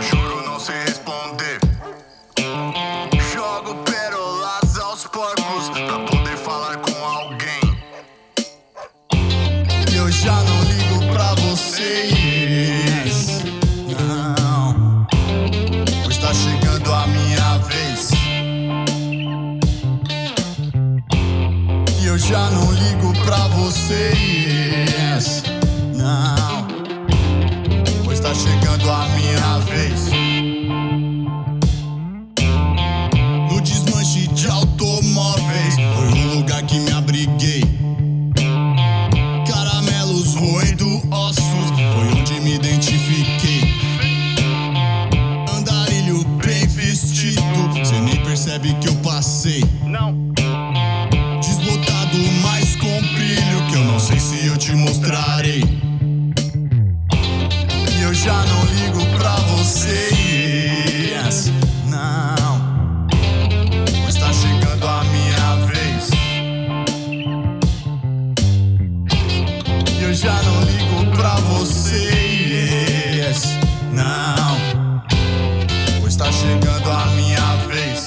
Juro não sei responder. Jogo pérolas aos porcos pra poder falar com alguém. E eu já não ligo pra vocês, não, pois tá chegando a minha vez. E eu já não ligo pra vocês, não, pois tá chegando a minha vez. No desmanche de automóveis foi um lugar que me abriguei. Caramelos roendo ossos foi onde me identifiquei. Andarilho bem vestido, cê nem percebe que eu passei. Não. Desbotado, mas com brilho, que eu não sei se eu te mostrarei. E eu já não ligo pra vocês, não, pois tá chegando a minha vez. E eu já não ligo pra vocês, não, pois tá chegando a minha vez.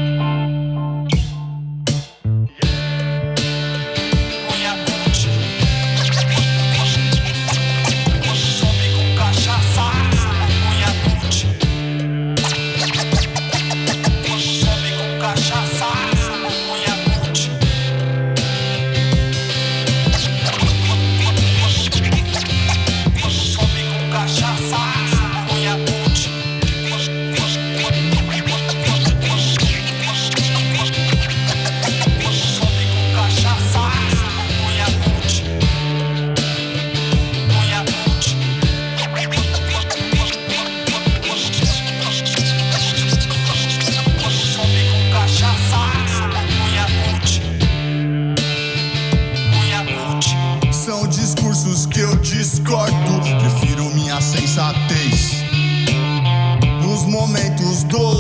São discursos que eu discordo, prefiro minha sensatez. Nos momentos dolorosos